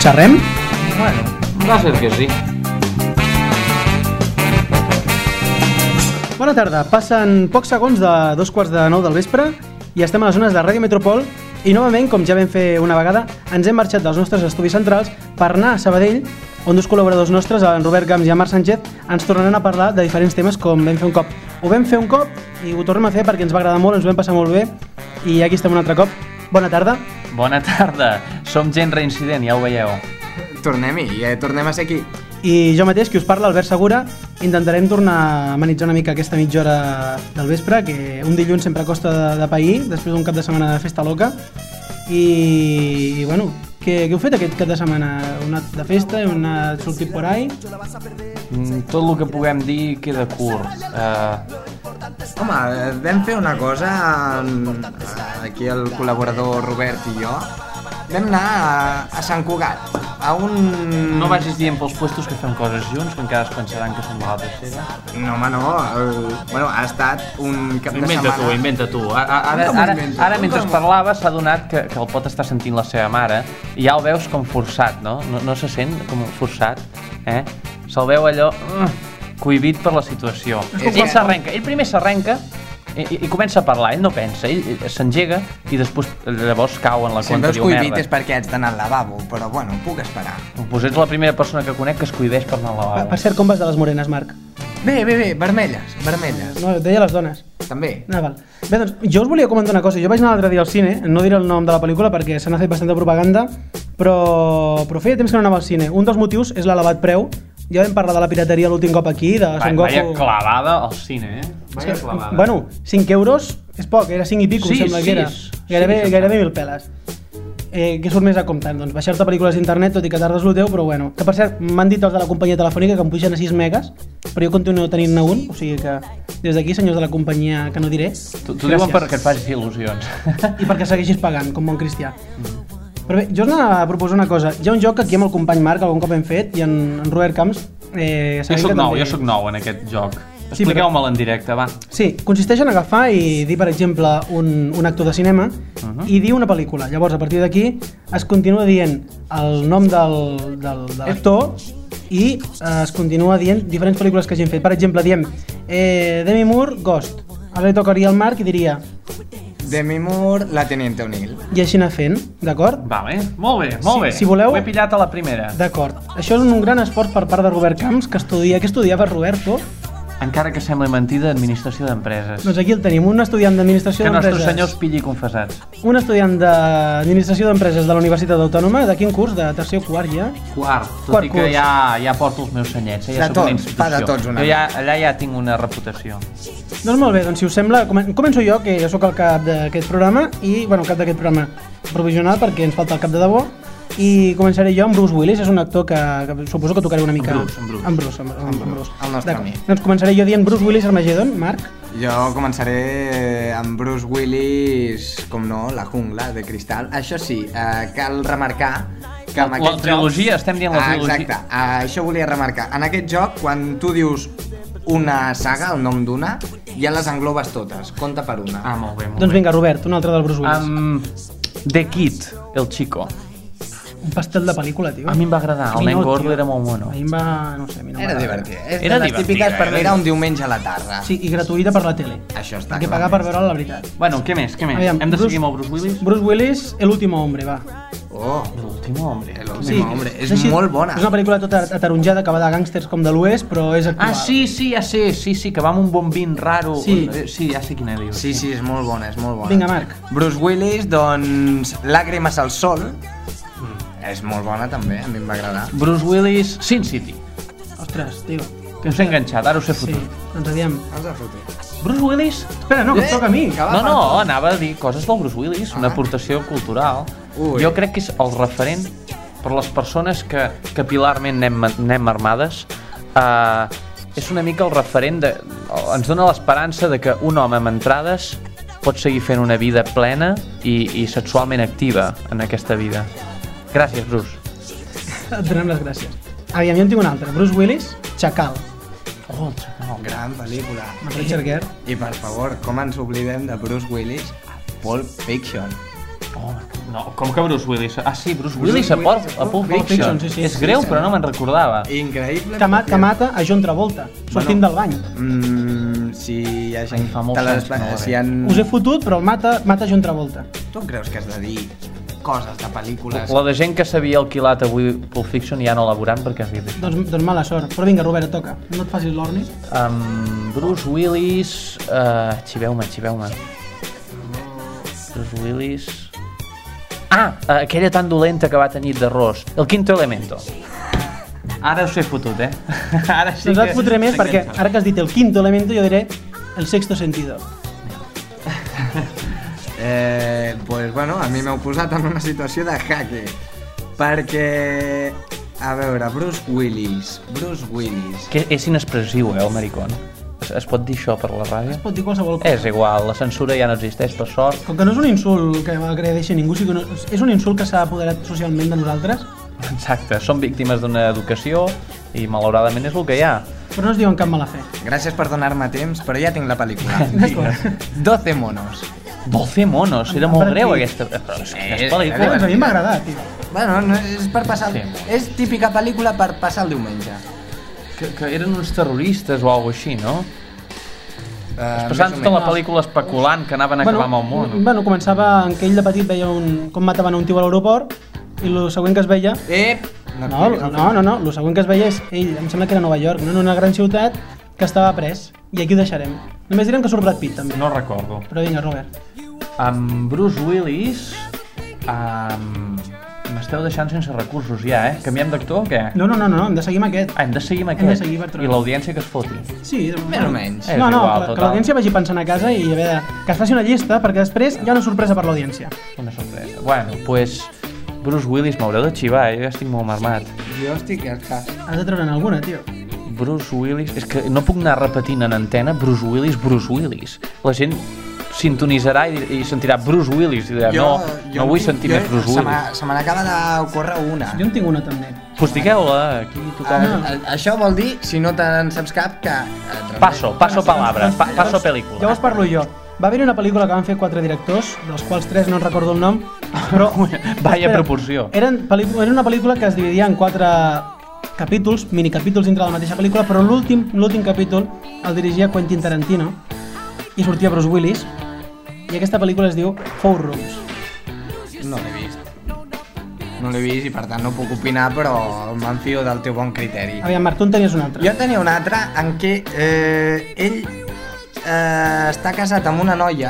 Xerrem? Bueno, va ser que sí. Bona tarda, passen pocs segons de 2:45 del vespre i estem a les zones de Ràdio Metropol i novament, com ja vam fer una vegada, ens hem marxat dels nostres estudis centrals per anar a Sabadell, on dos col·laboradors nostres, en Robert Gams i en Marc Sánchez, ens tornaran a parlar de diferents temes com vam fer un cop. Ho vam fer un cop i ho tornem a fer perquè ens va agradar molt, ens ho vam passar molt bé i aquí estem un altre cop. Bona tarda. Bona tarda, som gent reincident, ja ho veieu. Tornem-hi, tornem a ser aquí. I jo mateix, qui us parla, Albert Segura, intentarem tornar a amenitzar una mica aquesta mitja hora del vespre, que un dilluns sempre costa de pair, després d'un cap de setmana de festa loca. I bueno, què heu fet aquest cap de setmana? Un anat de festa, un anat sortit por ahí? Tot el que puguem dir queda curt. Home, vam fer una cosa, aquí el col·laborador Robert i jo, vam anar a Sant Cugat, a un... No vagis dient pels puestos que fem coses junts, que encara es pensaran que som de la tercera. No, home, no. Bueno, ha estat un cap de setmana... Inventa tu. Ara mentre parlava s'ha donat que el pot estar sentint la seva mare i ja el veus com forçat, no? No se sent com forçat, eh? Se'l veu allò cohibit per la situació. Ell primer s'arrenca i comença a parlar, ell no pensa, ell s'engega i després llavors cau en la conta, diu merda. Si em veus cohibit és perquè haig d'anar al lavabo, però bueno, puc esperar. Pues ets la primera persona que conec que es cohibeix per anar al lavabo. Per cert, com vas de les morenes, Marc? Bé, vermelles. No, deia les dones. També. Val. Bé, doncs, jo us volia comentar una cosa. Jo vaig anar l'altre dia al cine, no diré el nom de la pel·lícula perquè se n'ha fet bastanta propaganda, però feia temps que no anava al cine. Un dels motius és l'elevat preu. Ja vam parlar de la pirateria l'últim cop aquí, de Son Goku... Vaya clavada al cine, Vaya clavada. Bueno, 5 euros és poc, era 5 i pico, sembla que era. Gairebé 1.000 peles. Què surt més a compte? Doncs baixar-te pel·lícules d'internet, tot i que tardes lo teu, però bueno. Que per cert, m'han dit els de la companyia telefònica que em pugen a 6 megas, però jo continuo tenint-ne un, o sigui que des d'aquí, senyors de la companyia que no diré, T'ho diuen perquè et facis il·lusions. I perquè segueixis pagant, com bon cristià. Però bé, jo us anava a proposar una cosa. Hi ha un joc que aquí amb el company Marc algun cop hem fet i en Robert Camps... Jo soc nou en aquest joc. Expliqueu-me'l en directe, va. Sí, consisteix en agafar i dir, per exemple, un actor de cinema i dir una pel·lícula. Llavors, a partir d'aquí, es continua dient el nom de l'actor i es continua dient diferents pel·lícules que hagin fet. Per exemple, diem Demi Moore, Ghost. Ara li tocaria al Marc i diria... Demi Moore, la Teniente O'Neill. I així anar fent, d'acord? Vale, molt bé. Si voleu... Ho he pillat a la primera. D'acord. Això és un gran esforç per part de Robert Camps, que estudiava Roberto. Encara que sembli mentida, administració d'empreses. Doncs aquí el tenim, un estudiant d'administració d'empreses. Que nostre senyor es pilli confessats. Un estudiant d'administració d'empreses de la Universitat Autònoma, de quin curs? De tercer o quart ja? Quart, tot i que ja porto els meus senyets, ja soc una institució. De tots una. Jo allà ja tinc una reputació. Doncs molt bé, doncs si us sembla, començo jo, que jo sóc el cap d'aquest programa, i, bueno, cap d'aquest programa provisional, perquè ens falta el cap de debò, i començaré jo amb Bruce Willis, és un actor que suposo que tocaré una mica... En Bruce. El nostre amic. Doncs començaré jo dient Bruce Willis Armageddon, Marc. Jo començaré amb Bruce Willis, com no, La jungla de cristal. Això sí, cal remarcar que amb aquest joc... La trilogia, estem dient la trilogia. Exacte, això volia remarcar. En aquest joc, quan tu dius una saga, el nom d'una, ja les englobes totes, compta per una. Molt bé. Doncs vinga, Robert, un altre del Bruce Willis. The Kid, el chico. Un pastel de pel·lícula, tio. A mi em va agradar, el nen gordo era molt mono. A mi em va... no sé, a mi no Era divertit. Era les típiques per mirar un diumenge a la tarda. Sí, i gratuïta per la tele. Això està clar. Que pagar per veure-la, la veritat. Bueno, què més? Aviam, hem de seguir amb el Bruce Willis? Bruce Willis, El último hombre, va. Oh, El último hombre. És molt bona. És una pel·lícula tota ataronjada que va de gàngsters com de l'Oest, però és actual. Sí, ja sé, que va amb un bombín raro. Sí, ja sé quina dius. Sí, és molt bona, Vinga, Marc. Bruce Willis, doncs, Lágrimas al sol. És molt bona també, a mi em va agradar. Bruce Willis, Sin City. Ostres, tio. Que us he enganxat, ara us he fotut. Sí, doncs aviam. Els ha fotut. Bruce Willis... Espera, no, que em toca a mi. No, anava a dir coses del Bruce Willis, una aportació cultural. Jo crec que és el referent per les persones que capil·larment anem armades. És una mica el referent ens dona l'esperança de que un home amb entrades pot seguir fent una vida plena i sexualment activa en aquesta vida. Gràcies, Bruce. Et donem les gràcies. Aviam, jo en tinc un altre. Bruce Willis, Chacal. Oh, el Chacal. Gran pel·lícula. Amb Richard Gere. I per favor, com ens oblidem de Bruce Willis a Pulp Fiction. Oh, No, com que Bruce Willis? Ah, sí, Bruce Willis a Pulp Fiction. sí, És greu, però no me'n recordava. Increïble. Que mata a John Travolta, sortint del bany. Si hi ha gent... fa molt sens, molt bé. Us he fotut, però el mata John Travolta. Tu creus que has de dir coses de pel·lícules? La de gent que s'havia alquilat avui Pulp Fiction ja no la veuran perquè has dit. Doncs mala sort. Però vinga, Robert, et toca. No et facis l'orni. Bruce Willis... Xiveu-me. Bruce Willis... aquella tan dolenta que va tenir d'arròs. El quinto elemento. Ara us he fotut, Ara sí doncs et fotré més perquè ara que has dit el quinto elemento jo diré el sexto sentido. Pues bueno, a mi m'heu posat en una situació de jaque. Perquè... A veure, Bruce Willis... Que és inexpressiu, el maricón. Es pot dir això per la ràdio? Es pot dir qualsevol cosa. És igual, la censura ja no existeix, per sort. Com que no és un insult que agredeixi ningú, és un insult que s'ha apoderat socialment de nosaltres. Exacte, som víctimes d'una educació i malauradament és el que hi ha. Però no es diuen cap mala fe. Gràcies per donar-me temps, però ja tinc la pel·lícula. 12 monos. 12 monos, era molt greu aquesta... Però és pel·lícula. A mi m'ha agradat, tio. Bueno, no, és per passar... És típica pel·lícula per passar el diumenge. Que eren uns terroristes o alguna així, no? Es passaven tota la pel·lícula especulant que anaven a acabar amb el món. Bueno, començava en què ell de petit veia com mataven un tio a l'aeroport i el següent que es veia... No, el següent que es veia és ell, em sembla que era Nova York, en una gran ciutat que estava pres. I aquí ho deixarem. Només direm que surt Brad Pitt, també. No recordo. Però vinga, Robert. Amb Bruce Willis... M'esteu deixant sense recursos ja, Canviem d'actor o què? No, hem de seguir amb aquest. Hem de seguir amb aquest? Hem de seguir per trobar. I l'audiència que es foti? Sí, més o menys. No, que l'audiència vagi pensant a casa i a veure, que es faci una llista perquè després hi ha una sorpresa per l'audiència. Una sorpresa. Bueno, pues Bruce Willis m'haureu de xivar, jo ja estic molt marmat. Jo estic al cas. Has de treure'n alguna, tio. Bruce Willis... És que no puc anar repetint en antena Bruce Willis. La gent sintonitzarà i sentirà Bruce Willis i dirà, no vull sentir més Bruce Willis. Se me n'acaba d'ocórrer una. Jo en tinc una també. Pues digueu-la, aquí tothom... Això vol dir, si no te'n saps cap, que... Passo palabras, passo pel·lícula. Llavors parlo jo. Va haver una pel·lícula que van fer 4 directors, dels quals 3 no en recordo el nom, però... Vaya proporció. Era una pel·lícula que es dividia en 4 capítols, minicapítols dintre de la mateixa pel·lícula, però l'últim capítol el dirigia Quentin Tarantino i sortia Bruce Willis. I aquesta pel·lícula es diu Four Rooms. No l'he vist. No l'he vist i per tant no puc opinar, però m'enfio del teu bon criteri. Aviam, Marc, tu en tenies una altra. Jo en tenia una altra en què ell està casat amb una noia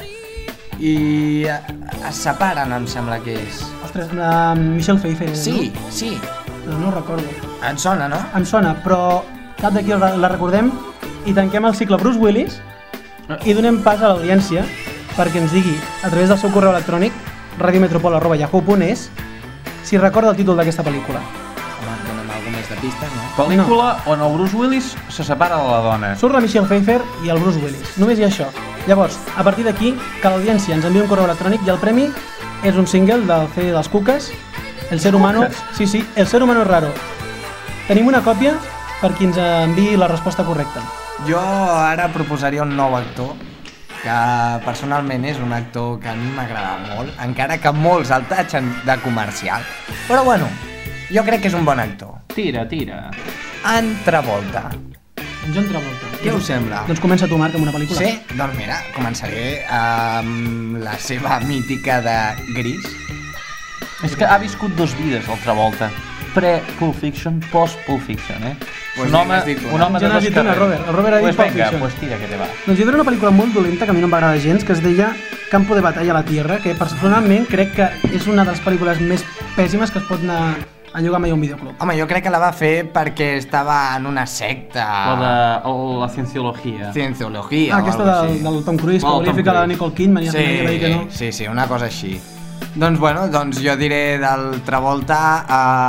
i es separen, em sembla que és. Ostres, Michelle Pfeiffer, sí, no? Sí. Però no ho recordo. Et sona, no? Em sona, però cap d'aquí la recordem i tanquem el cicle Bruce Willis i donem pas a l'audiència perquè ens digui, a través del seu correu electrònic radiometropol@yahoo.es, si recorda el títol d'aquesta pel·lícula. Home, donem alguna més de pista, no? Pel·lícula on el Bruce Willis se separa de la dona. Surt la Michelle Pfeiffer i el Bruce Willis. Només hi ha això. Llavors, a partir d'aquí, que l'audiència ens enviï un correu electrònic i el premi és un single del CD dels Cuques, El ser humano... Sí, El ser humano es raro. Tenim una còpia per qui ens enviï la resposta correcta. Jo ara proposaria un nou actor, que personalment és un actor que a mi m'agrada molt, encara que molts el tatxen de comercial. Però bueno, jo crec que és un bon actor. Tira. En Travolta. John Travolta. Què us sembla? Doncs comença tu, Marc, amb una pel·lícula. Sí? Doncs mira, començaré amb la seva mítica de Gris. És que ha viscut 2 vides, el Travolta. Pre-Pulp Fiction, post-Pulp Fiction, Pues un home de dos carrers. El Robert ha dit Pulp Fiction. Pues tira, que te va. Doncs jo era una pel·lícula molt dolenta que a mi no em va agradar gens, que es deia Campo de batalla a la tierra, que personalment crec que és una de les pel·lícules més pèssimes que es pot anar a llogar mai a un videoclub. Home, jo crec que la va fer perquè estava en una secta... La cienciologia. Cienciologia. Aquesta del Tom Cruise, que volia ficar la Nicole Kidman i ja va dir que no. Sí, una cosa així. Doncs bueno, jo diré del Travolta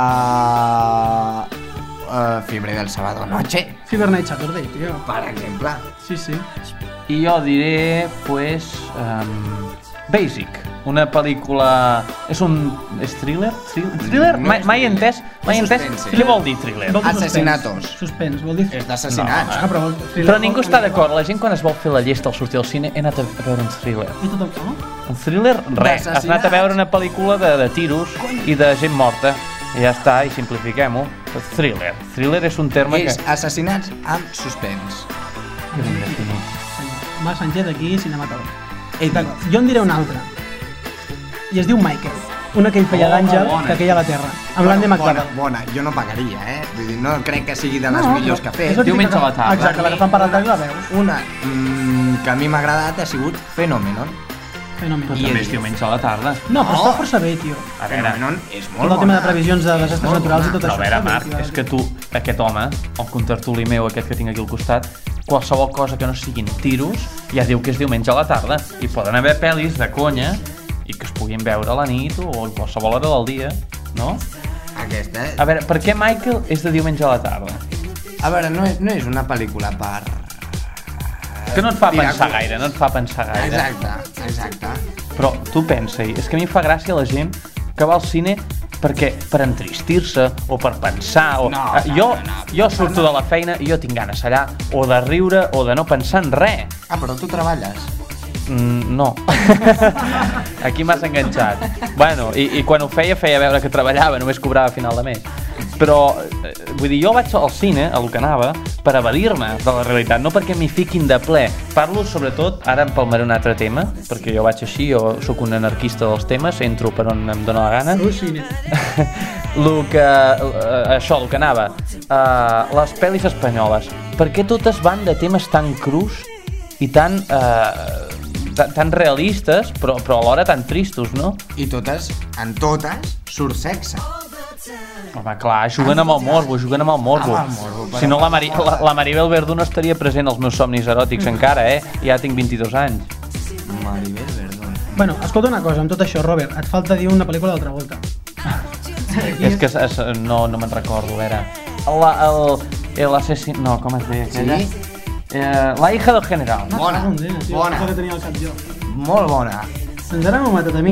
Fiebre del sábado noche. Fever Night Saturday, tio. Per exemple. Sí. I jo diré, pues... Basic. una pel·lícula... És thriller? Thriller? Mai he entès. Què vol dir thriller? Assassinatos. Suspens, vol dir... És d'assassinats. Però ningú està d'acord. La gent quan es vol fer la llesta al sortir del cine he anat a veure un thriller. I tothom, no? Un thriller? Res. Has anat a veure una pel·lícula de tiros i de gent morta. I ja està, i simplifiquem-ho. Thriller. Thriller és un terme que... És assassinats amb suspens. Va, Sánchez, aquí, cinematògraf. D'acord, jo en diré una altra. I es diu Michael. Una que ell feia d'àngel que queia a la Terra. Amb l'Andy McDowell. Bona, jo no pagaria, Vull dir, no crec que sigui de les millors que ha fet. Diumenge a la tarda. Exacte, la que fan per la tarda la veus. Una que a mi m'ha agradat ha sigut Phenomenon. Però també és diumenge a la tarda. No, però està força bé, tio. A veure, és molt bona. El tema de previsions de desastres naturals i tot això. A veure, Marc, és que tu, aquest home, el contertuli meu, aquest que tinc aquí al costat, qualsevol cosa que no siguin tiros, ja diu que és diumenge a la tarda. I poden haver pel·lis de conya i que es puguin veure a la nit o a qualsevol hora del dia, no? Aquesta... A veure, per què Michael és de diumenge a la tarda? A veure, no és una pel·lícula per... Que no et fa pensar gaire, no et fa pensar gaire. Exacte. Però tu pensa-hi, és que a mi em fa gràcia la gent que va al cine per entristir-se o per pensar. Jo surto de la feina i jo tinc ganes allà o de riure o de no pensar en res. Però tu treballes. No. Aquí m'has enganxat. Bueno, i quan ho feia veure que treballava, només cobrava a final de mes. Però, vull dir, jo vaig al cine, a lo que anava, per evadir-me de la realitat, no perquè m'hi fiquin de ple. Parlo, sobretot, ara em palmaré un altre tema, perquè jo vaig així, jo sóc un anarquista dels temes, entro per on em dóna la gana. Cine. El que anava. Les pel·lis espanyoles. Per què totes van de temes tan crus i tan realistes, però alhora tan tristos, no? I en totes, surt sexe. Home, clar, juguen amb el morbo. Si no, la Maribel Verdú no estaria present als meus somnis eròtics encara, Ja tinc 22 anys. Maribel Verdú. Bueno, escolta una cosa, amb tot això, Robert, et falta dir una pel·lícula d'altra volta. És que no me'n recordo, a veure. L'assassí... No, com es deia aquella? La hija del general. Bona. Molt bona. Doncs ara m'ho matat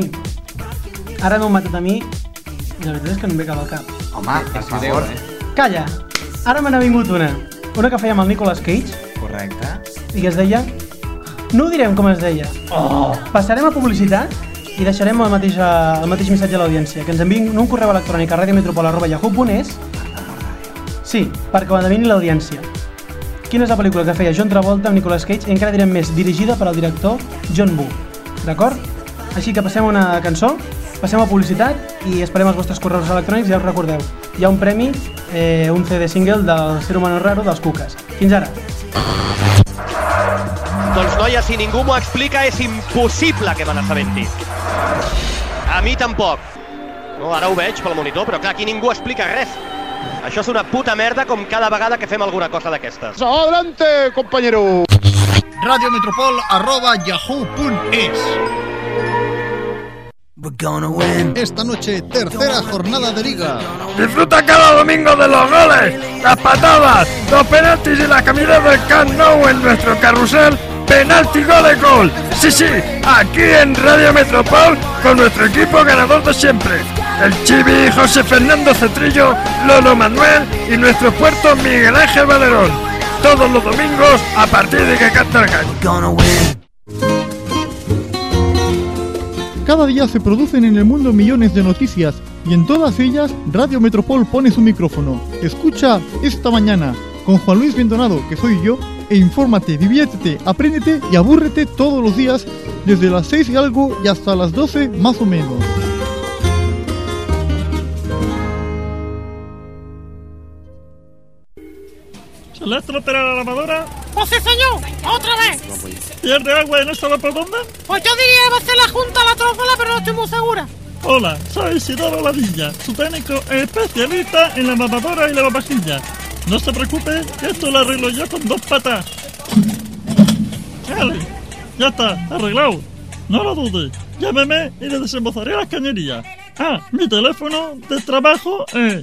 a mi. I la veritat és que no em ve cap al cap. Home, per favor. Calla, ara me n'ha vingut una que feia amb el Nicolas Cage. Correcte. I que es deia... No ho direm com es deia. Passarem a publicitat i deixarem el mateix missatge a l'audiència, que ens enviïn un correu electrònic a radiometropol@yahoo.es. Sí, perquè ho endevini l'audiència. Quina és la pel·lícula que feia John Travolta amb Nicolas Cage i encara direm més, dirigida per al director John Woo. D'acord? Així que passem una cançó, passem a publicitat i esperem els vostres correus electrònics. Ja us recordeu, hi ha un premi, un CD single del Ser Humano Raro dels Cucas. Fins ara. Doncs noia, si ningú m'ho explica és impossible que me n'assabenti. A mi tampoc. No, ara ho veig pel monitor, però clar, aquí ningú explica res. Això és una puta merda com cada vegada que fem alguna cosa d'aquestes. Adelante, compañero. radiometropol@yahoo.es. Esta noche, tercera jornada de Liga. Disfruta cada domingo de los goles, las patadas, los penaltis y las camisetas del Camp Nou en nuestro carrusel Penalti Gol. Sí, aquí en Radio Metropol con nuestro equipo ganador de siempre. El Chibi, José Fernando Cetrillo, Lolo Manuel y nuestro puerto Miguel Ángel Valerón. Todos los domingos a partir de que canta el gallo. Cada día se producen en el mundo millones de noticias y en todas ellas Radio Metropol pone su micrófono. Escucha Esta Mañana con Juan Luis Bendonado, que soy yo, e infórmate, diviértete, apréndete y abúrrete todos los días desde las 6 y algo y hasta las 12 más o menos. ¿Se le ha estropeado la lavadora? Pues sí, señor, otra vez. ¿Pierde agua y no sabe por dónde? Pues yo diría que va a ser la Junta la trófola, pero no estoy muy segura. Hola, soy Isidoro Ladilla, su técnico especialista en la lavadora y lavavajillas. No se preocupe, que esto lo arreglo yo con 2 patas. Vale, ya está, arreglado. No lo dude, llámeme y le desembolsaré las cañerías. Mi teléfono de trabajo es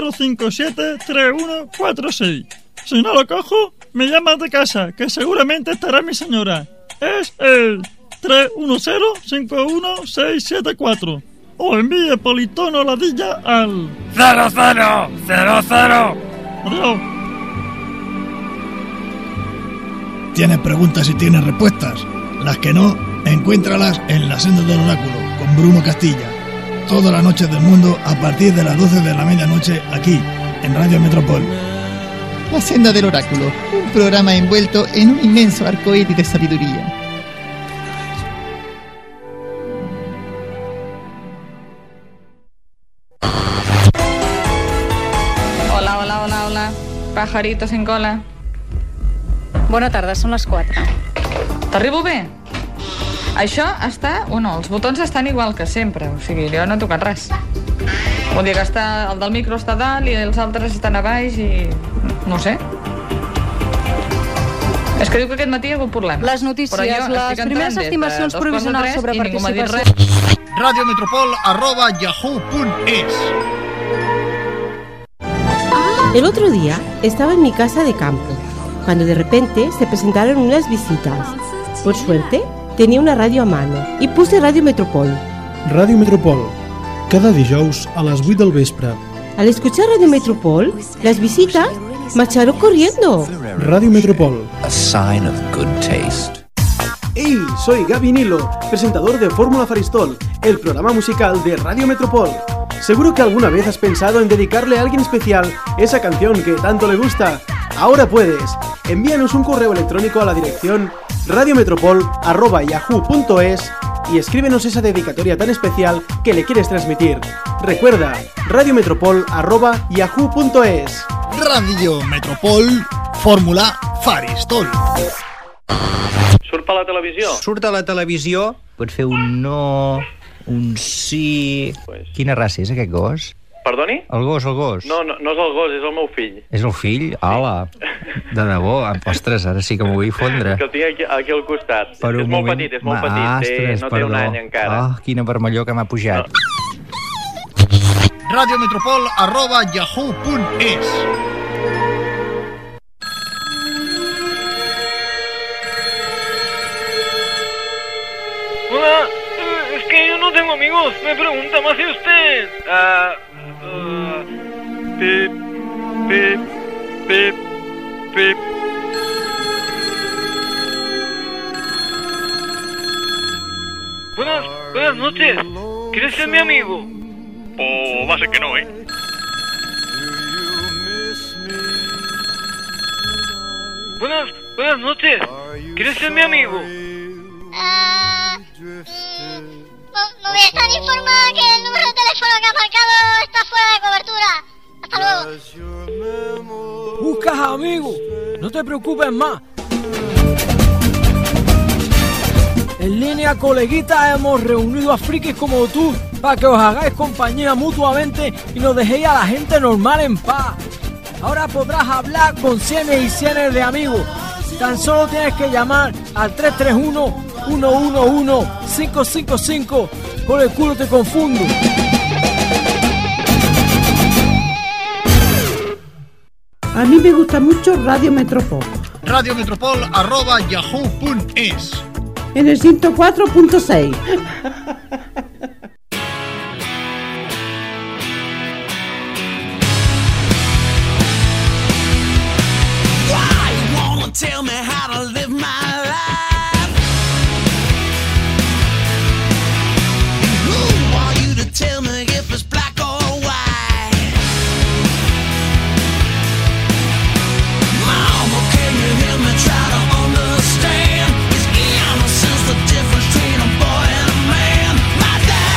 057-3146. Si no lo cojo, me llamas de casa, que seguramente estará mi señora. Es el 310-51674 o envíe politono ladilla al 0000. Adiós. Tienes preguntas y tienes respuestas. Las que no, encuéntralas en La Senda del Oráculo, con Bruno Castilla. Todas las noches del mundo a partir de las 12 de la medianoche, aquí, en Radio Metropol. La Senda del Oráculo, un programa envuelto en un inmenso arcoíris de sabiduría. Hola. Pajarito sin cola. Bona tarda, són les 4. T'arribo bé? Això està... Bueno, els botons estan igual que sempre, o sigui, jo no he tocat res. Vol dir que el del micro està a dalt i els altres estan a baix i... no sé. És que diu que aquest matí hi ha hagut problema. Les notícies, les primeres estimacions provisionals sobre participació... radiometropol@yahoo.es. El otro día estaba en mi casa de campo, cuando de repente se presentaron unas visitas. Por suerte, tenía una radio a mano y puse Radio Metropol. Radio Metropol, cada dijous a las 8 del vespre. Al escuchar Radio Metropol, las visitas marcharon corriendo. Radio Metropol. A sign of good taste. ¡Hey! Soy Gaby Nilo, presentador de Fórmula Faristol, el programa musical de Radio Metropol. Seguro que alguna vez has pensado en dedicarle a alguien especial esa canción que tanto le gusta. Ahora puedes. Envíanos un correo electrónico a la dirección radiometropol@yahoo.es y escríbenos esa dedicatoria tan especial que le quieres transmitir. Recuerda, radiometropol@yahoo.es. Radio Metropol, Fórmula Faristol. Surt per la televisió? Surt a la televisió, pot fer un no, un sí... Quina raça és aquest gos? Perdoni? El gos. No és el gos, és el meu fill. És el fill? Hola. De debò. Ostres, ara sí que m'ho vull fondre. Que el tinc aquí al costat. És molt petit. No té un any encara. Oh, quina vermellor que m'ha pujat. radiometropol@yahoo.es. Hola, es que yo no tengo amigos. Me pregunta más de usted. Pip. Buenas noches. ¿Quieres ser mi amigo? O va a ser que no, Buenas noches. ¿Quieres ser mi amigo? Me están informando que el número de teléfono que ha marcado está fuera de cobertura. Hasta luego. Buscas amigos, no te preocupes más. En línea, coleguitas, hemos reunido a frikis como tú para que os hagáis compañía mutuamente y nos dejéis a la gente normal en paz. Ahora podrás hablar con cientos y cientos de amigos. Tan solo tienes que llamar al 331-111-555. Por el culo te confundo. A mí me gusta mucho Radio Metropol. radiometropol@yahoo.es. En el 104.6. Tell me how to live my life. Who are you to tell me if it's black or white? Mama, can you hear me try to understand? Is innocence the difference between a boy and a man? My dad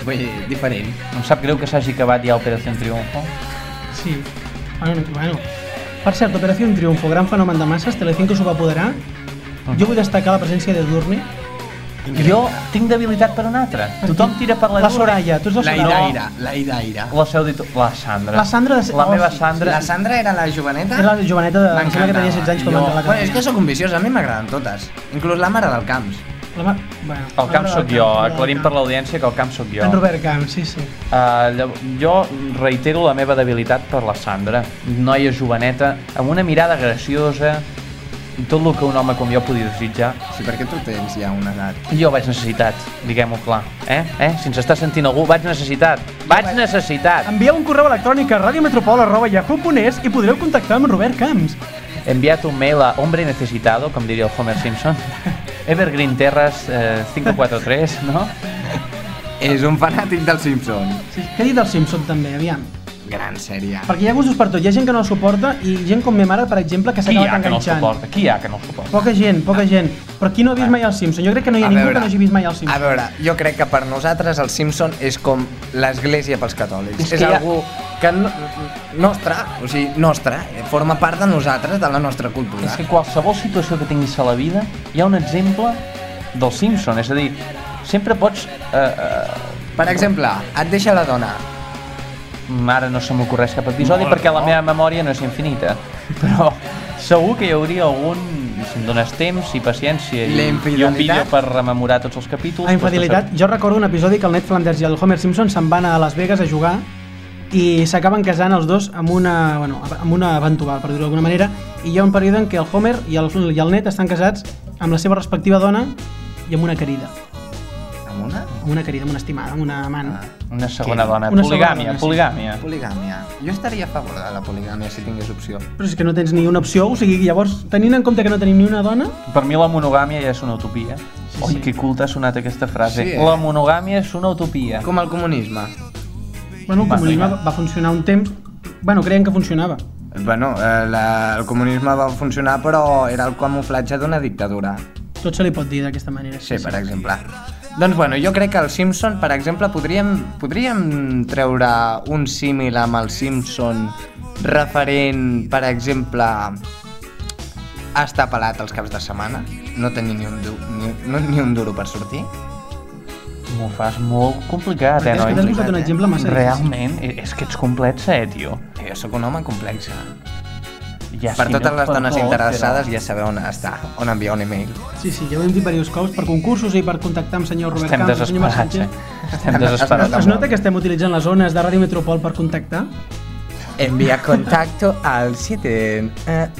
vull dir, diferent. Em sap greu que s'hagi acabat ja Operació Triunfo. Sí. Bueno. Per cert, Operació Triunfo, gran fenomen de masses, Telecinco s'ho va apoderar. Jo vull destacar la presència de Durne. Jo tinc debilitat per un altre. Tothom tira per la Soraya, tu ets la Soraya. La Iraira. La Sandra. La Sandra. La meva Sandra. La Sandra era la joveneta? Era la joveneta de... Em sembla que tenia 16 anys quan va entrar a la Bueno, és que sóc un viciós, a mi m'agraden totes. Inclús la mare del Camps. El Camps sóc jo, aclarim per l'audiència que el Camps sóc jo. En Robert Camps, sí. Jo reitero la meva debilitat per la Sandra. Noia joveneta, amb una mirada graciosa, tot el que un home com jo podia desitjar. Sí, perquè tu tens ja una edat. Jo vaig necessitat, diguem-ho clar. Si ens està sentint algú, vaig necessitat. Envieu un correu electrònic a radiometropol@yahoo.es i podreu contactar amb Robert Camps. He enviat un mail a hombre necesitado, com diria el Homer Simpson. Evergreen Terras 543, no? És un fanàtic del Simpson. Sí, què ha dit del Simpson també, aviam? Gran sèrie. Perquè hi ha gustos per tot, hi ha gent que no el suporta i gent com ma mare, per exemple, que s'ha acabat enganxant. Qui hi ha que no el suporta? Poca gent. Però qui no ha vist mai el Simpson? Jo crec que no hi ha ningú que no hagi vist mai el Simpson. A veure, jo crec que per nosaltres el Simpson és com l'església pels catòlics. És algú que nostra, forma part de nosaltres, de la nostra cultura. És que qualsevol situació que tinguis a la vida hi ha un exemple del Simpson, és a dir, sempre pots... Per exemple, et deixa la dona. Ara no se m'ocorreix cap episodi perquè la meva memòria no és infinita, però segur que hi hauria algun, si em dones temps i paciència i un vídeo per rememorar tots els capítols. La infidelitat, jo recordo un episodi que el Ned Flanders i el Homer Simpson se'n van a Las Vegas a jugar i s'acaben casant els dos amb una eventual, per dir-ho d'alguna manera, i hi ha un període en què el Homer i el Ned estan casats amb la seva respectiva dona i amb una querida. Amb una querida, amb una estimada, amb una amant. Una segona dona. Poligàmia. Jo estaria a favor de la poligàmia si tingués opció. Però és que no tens ni una opció, o sigui, llavors, tenint en compte que no tenim ni una dona... Per mi la monogàmia ja és una utopia. Oi, que culta ha sonat aquesta frase. La monogàmia és una utopia. Com el comunisme. Bueno, el comunisme va funcionar un temps... Bueno, creien que funcionava. Bueno, el comunisme va funcionar, però era el camuflatge d'una dictadura. Tot se li pot dir d'aquesta manera. Sí, per exemple. Doncs bueno, jo crec que el Simpson, per exemple, podríem treure un símil amb el Simpson referent, per exemple, a estar pelat els caps de setmana, no tenir ni un duro per sortir. M'ho fas molt complicat, noi? És que t'has posat un exemple massa difícil. Realment, és que ets complexa, tio. Jo sóc un home complex. Per totes les dones interessades ja sabeu on està, on enviar un email. Sí, ja ho hem dit diversos cops, per concursos i per contactar amb senyor Robert Camps, senyor Marc Sánchez. Estem desesperats. Es nota que estem utilitzant les zones de Ràdio Metropol per contactar? Envia contacto al 7...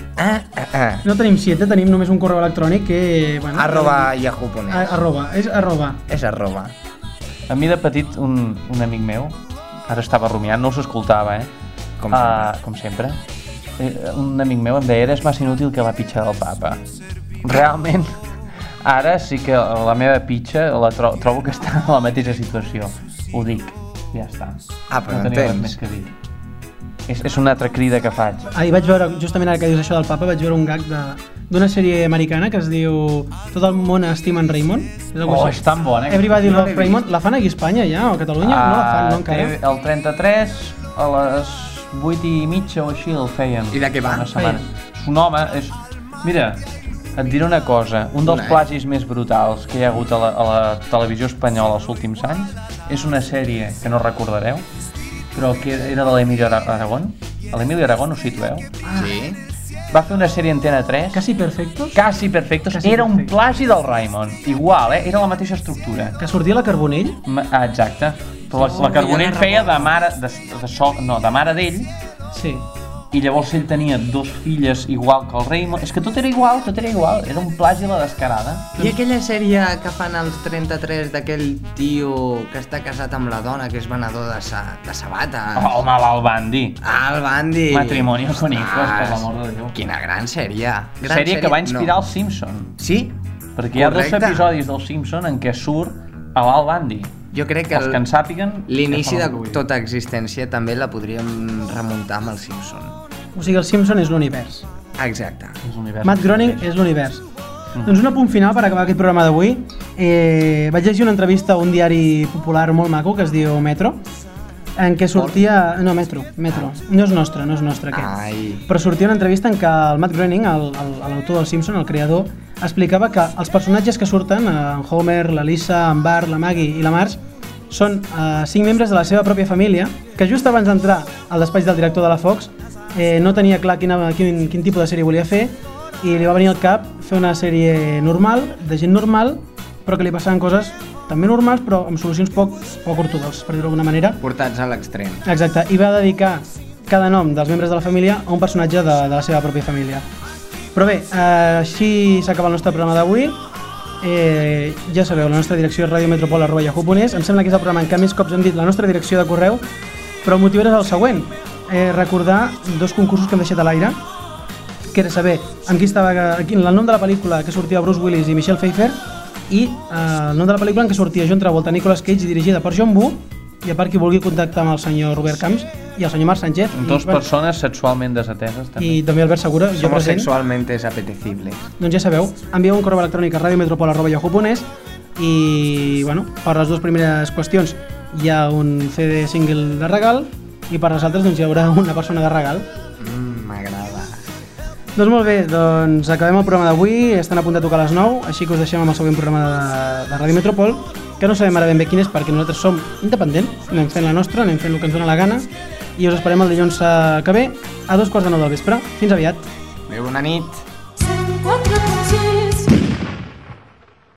No tenim 7, tenim només un correu electrònic que... @yahoo.es. És arroba. A mi de petit un amic meu, ara estava rumiant, no us escoltava, com sempre. Un amic meu em deia, eres més inútil que la pitxa del papa. Realment, ara sí que la meva pitxa trobo que està en la mateixa situació. Ho dic, ja està. Però no teniu res més que dir. És una altra crida que faig. Ahir vaig veure, justament ara que dius això del papa, vaig veure un gag d'una sèrie americana que es diu Tot el món estima en Raymond. És tan bona. Everybody Love Raymond. La fan aquí a Espanya ja, o a Catalunya? No la fan, no encara. El 33 a les 8:30 o així el feien. I de què va? És un home, Mira, et diré una cosa, un dels plagis més brutals que hi ha hagut a la televisió espanyola els últims anys és una sèrie que no recordareu, però que era de l'Emilio Aragón. L'Emilio Aragón, us situeu? Sí. Va fer una sèrie Antena 3. Casi Perfectos? Casi Perfectos. Era un plagi del Raymond. Igual, era la mateixa estructura. Que sortia la Carbonell? Exacte. Però la Carbonell feia de mare d'ell. Sí. I llavors ell tenia dos filles igual que el Raymond. És que tot era igual. Era un plagi a la descarada. I aquella sèrie que fan els 33 d'aquell tio que està casat amb la dona, que és venedor de sabates. Home, l'Al Bundy. Al Bundy. Matrimonio con hijos, per l'amor de Déu. Quina gran sèrie. Sèrie que va inspirar els Simpson. Sí? Perquè hi ha 2 episodis dels Simpson en què surt l'Al Bundy. Jo crec que en sàpiguen, l'inici de tota existència també la podríem remuntar amb el Simpson. O sigui, el Simpson és l'univers. Exacte. Matt Groening és l'univers. Doncs un apunt final per acabar aquest programa d'avui vaig llegir una entrevista a un diari popular molt maco que es diu Metro, en què sortia... No, Metro. No és nostre aquest. Però sortia una entrevista en què el Matt Groening, l'autor del Simpson, el creador, explicava que els personatges que surten, en Homer, la Lisa, en Bart, la Maggie i la Marge, són 5 membres de la seva pròpia família, que just abans d'entrar al despatx del director de la Fox no tenia clar quin tipus de sèrie volia fer, i li va venir al cap fer una sèrie normal, de gent normal, però que li passaven coses també normals, però amb solucions poc ortodoxes, per dir-ho d'alguna manera. Portats a l'extrem. Exacte, i va dedicar cada nom dels membres de la família a un personatge de la seva pròpia família. Però bé, així s'acaba el nostre programa d'avui. Ja sabeu, la nostra direcció és radiometropol@yahoo.es. Em sembla que és el programa en què més cops hem dit la nostra direcció de correu, però el motiu era el següent. Recordar 2 concursos que hem deixat a l'aire, que era saber amb qui estava el nom de la pel·lícula que sortia Bruce Willis i Michelle Pfeiffer, i el nom de la pel·lícula en què sortia John Travolta, Nicolas Cage, dirigida per John Woo, i a part qui vulgui contactar amb el senyor Robert Camps i el senyor Marc Sánchez. 2 persones sexualment desateses també. I també Albert Segura, jo Somos present. sexualmente apetecibles. Doncs ja sabeu, envieu un correu electrònic a radiometropol@yahoo.es i, bueno, per les 2 primeres qüestions hi ha un CD single de regal i per les altres doncs hi haurà una persona de regal. M'agrada. Doncs molt bé, doncs acabem el programa d'avui, estan a punt de tocar a les 9, així que us deixem amb el següent programa de Ràdio Metropol, que no sabem ara ben bé quin és perquè nosaltres som independents, anem fent la nostra, anem fent el que ens dona la gana, i us esperem el dilluns que ve a 2:45 del vespre. Fins aviat. Adéu, bona nit. Quatre